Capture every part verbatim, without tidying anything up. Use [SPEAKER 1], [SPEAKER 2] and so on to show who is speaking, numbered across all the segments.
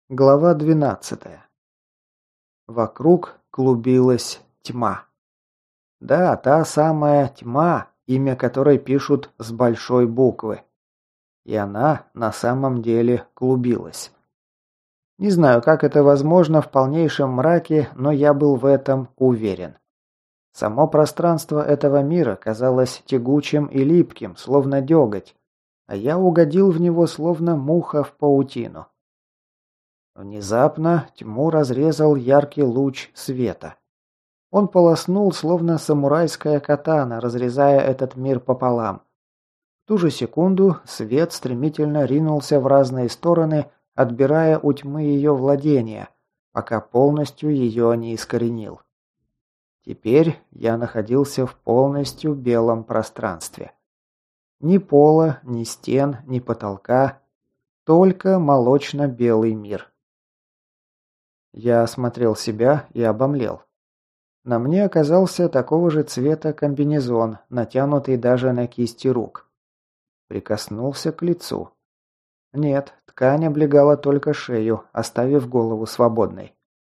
[SPEAKER 1] Глава двенадцатая. Вокруг клубилась тьма. Да, та самая тьма, имя которой пишут с большой буквы. И она на самом деле клубилась. Не знаю, как это возможно в полнейшем мраке, но я был в этом уверен. Само пространство этого мира казалось тягучим и липким, словно деготь, а я угодил в него, словно муха в паутину. Внезапно тьму разрезал яркий луч света. Он полоснул, словно самурайская катана, разрезая этот мир пополам. В ту же секунду свет стремительно ринулся в разные стороны, отбирая у тьмы ее владения, пока полностью ее не искоренил. Теперь я находился в полностью белом пространстве. Ни пола, ни стен, ни потолка, только молочно-белый мир. Я осмотрел себя и обомлел. На мне оказался такого же цвета комбинезон, натянутый даже на кисти рук. Прикоснулся к лицу. Нет, ткань облегала только шею, оставив голову свободной.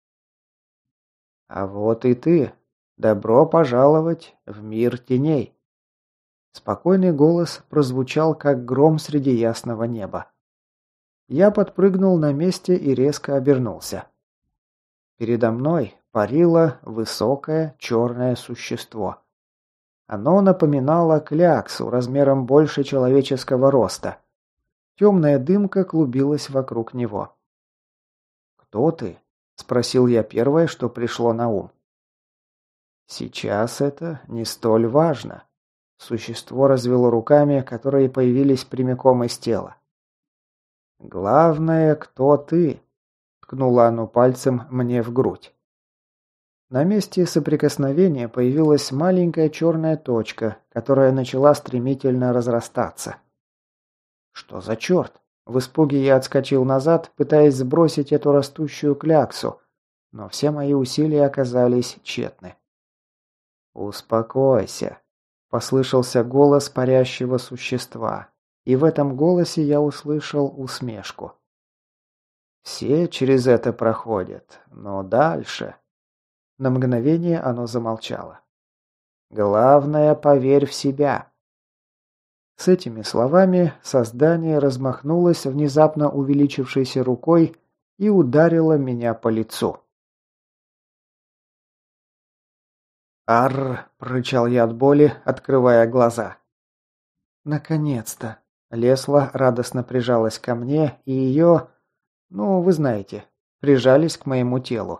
[SPEAKER 1] «А вот и ты. Добро пожаловать в мир теней!» Спокойный голос прозвучал, как гром среди ясного неба. Я подпрыгнул на месте и резко обернулся. Передо мной парило высокое черное существо. Оно напоминало кляксу размером больше человеческого роста. Темная дымка клубилась вокруг него. «Кто ты?» – спросил я первое, что пришло на ум. «Сейчас это не столь важно». Существо развело руками, которые появились прямиком из тела. «Главное, кто ты?» – ткнуло оно пальцем мне в грудь. На месте соприкосновения появилась маленькая черная точка, которая начала стремительно разрастаться. «Что за черт?» В испуге я отскочил назад, пытаясь сбросить эту растущую кляксу, но все мои усилия оказались тщетны. «Успокойся», – послышался голос парящего существа, и в этом голосе я услышал усмешку. «Все через это проходят, но дальше...» На мгновение оно замолчало. «Главное, поверь в себя». С этими словами создание размахнулось внезапно увеличившейся рукой и ударило меня по лицу. «Арр!» – прорычал я от боли, открывая глаза. «Наконец-то!» – Лесла радостно прижалась ко мне, и ее, ну, вы знаете, прижались к моему телу.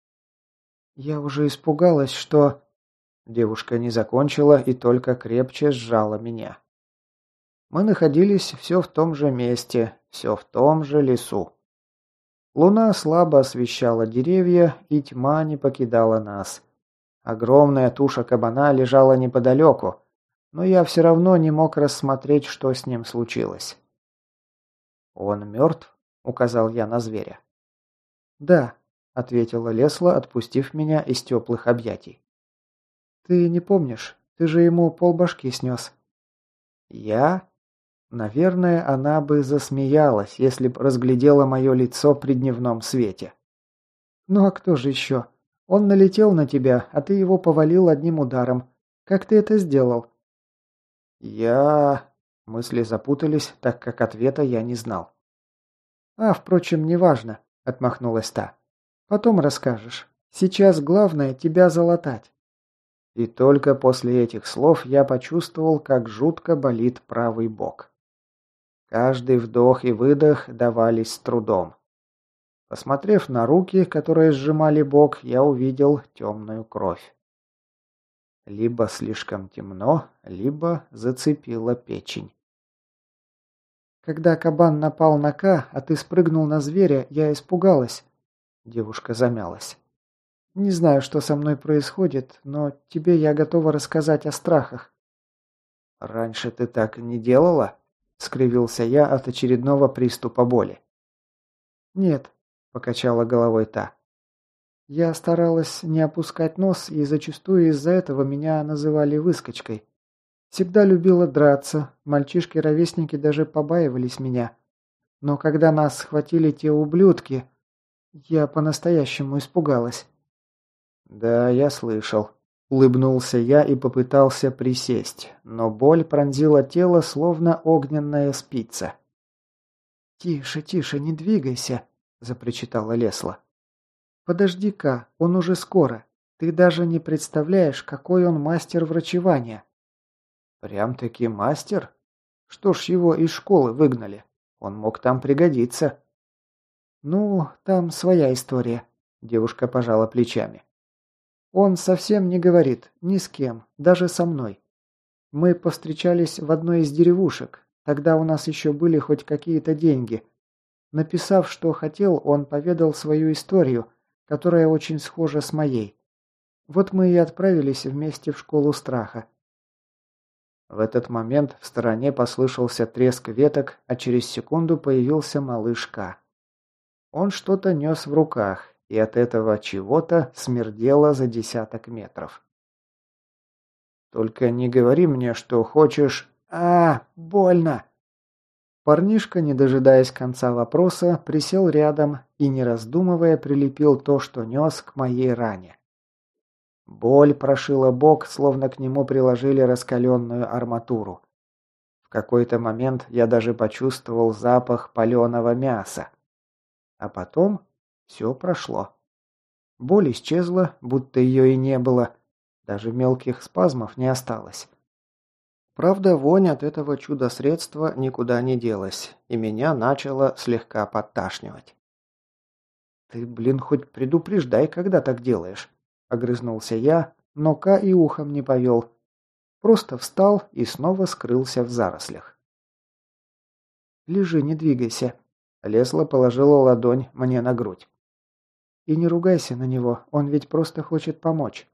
[SPEAKER 1] «Я уже испугалась, что...» Девушка не закончила и только крепче сжала меня. Мы находились все в том же месте, все в том же лесу. Луна слабо освещала деревья, и тьма не покидала нас. Огромная туша кабана лежала неподалеку, но я все равно не мог рассмотреть, что с ним случилось. «Он мертв?» – указал я на зверя. «Да», – ответила Лесла, отпустив меня из теплых объятий. «Ты не помнишь? Ты же ему полбашки снес». «Я?» Наверное, она бы засмеялась, если б разглядела мое лицо при дневном свете. «Ну а кто же еще? Он налетел на тебя, а ты его повалил одним ударом. Как ты это сделал?» «Я...» Мысли запутались, так как ответа я не знал. «А, впрочем, неважно», — отмахнулась та. «Потом расскажешь. Сейчас главное тебя залатать». И только после этих слов я почувствовал, как жутко болит правый бок. Каждый вдох и выдох давались с трудом. Посмотрев на руки, которые сжимали бок, я увидел темную кровь. Либо слишком темно, либо зацепила печень. «Когда кабан напал на Ка, а ты спрыгнул на зверя, я испугалась». Девушка замялась. «Не знаю, что со мной происходит, но тебе я готова рассказать о страхах». «Раньше ты так не делала?» — скривился я от очередного приступа боли. «Нет», — покачала головой та. «Я старалась не опускать нос, и зачастую из-за этого меня называли выскочкой. Всегда любила драться, мальчишки-ровесники даже побаивались меня. Но когда нас схватили те ублюдки, Я по-настоящему испугалась. Да, я слышал. Улыбнулся я и попытался присесть, но боль пронзила тело, словно огненная спица. «Тише, тише, не двигайся», – запричитала Лесла. «Подожди-ка, он уже скоро. Ты даже не представляешь, какой он мастер врачевания». «Прям-таки мастер? Что ж его из школы выгнали? Он мог там пригодиться». «Ну, там своя история», – девушка пожала плечами. «Он совсем не говорит, ни с кем, даже со мной. Мы повстречались в одной из деревушек, тогда у нас еще были хоть какие-то деньги. Написав, что хотел, он поведал свою историю, которая очень схожа с моей. Вот мы и отправились вместе в школу страха». В этот момент в стороне послышался треск веток, а через секунду появился малыш К. Он что-то нес в руках, и от этого чего-то смердело за десяток метров. «Только не говори мне, что хочешь...» «А, больно!» Парнишка, не дожидаясь конца вопроса, присел рядом и, не раздумывая, прилепил то, что нес, к моей ране. Боль прошила бок, словно к нему приложили раскаленную арматуру. В какой-то момент я даже почувствовал запах паленого мяса. А потом все прошло. Боль исчезла, будто ее и не было. Даже мелких спазмов не осталось. Правда, вонь от этого чудо-средства никуда не делась, и меня начало слегка подташнивать. «Ты, блин, хоть предупреждай, когда так делаешь», — огрызнулся я, но Ка и ухом не повел. Просто встал и снова скрылся в зарослях. «Лежи, не двигайся», — Лесла положила ладонь мне на грудь. «И не ругайся на него, он ведь просто хочет помочь».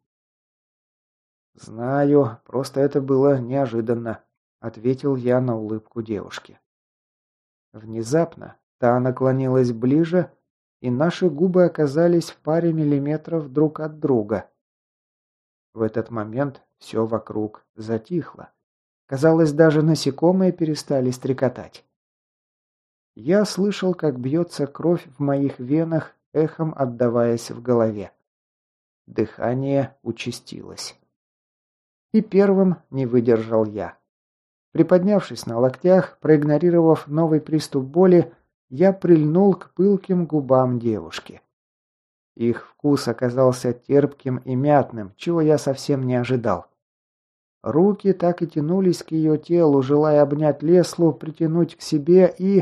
[SPEAKER 1] «Знаю, просто это было неожиданно», — ответил я на улыбку девушки. Внезапно та наклонилась ближе, и наши губы оказались в паре миллиметров друг от друга. В этот момент все вокруг затихло. Казалось, даже насекомые перестали стрекотать. Я слышал, как бьется кровь в моих венах, эхом отдаваясь в голове. Дыхание участилось. И первым не выдержал я. Приподнявшись на локтях, проигнорировав новый приступ боли, я прильнул к пылким губам девушки. Их вкус оказался терпким и мятным, чего я совсем не ожидал. Руки так и тянулись к ее телу, желая обнять Леслу, притянуть к себе и...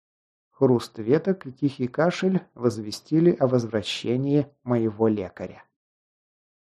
[SPEAKER 1] Хруст веток и тихий кашель возвестили о возвращении моего лекаря.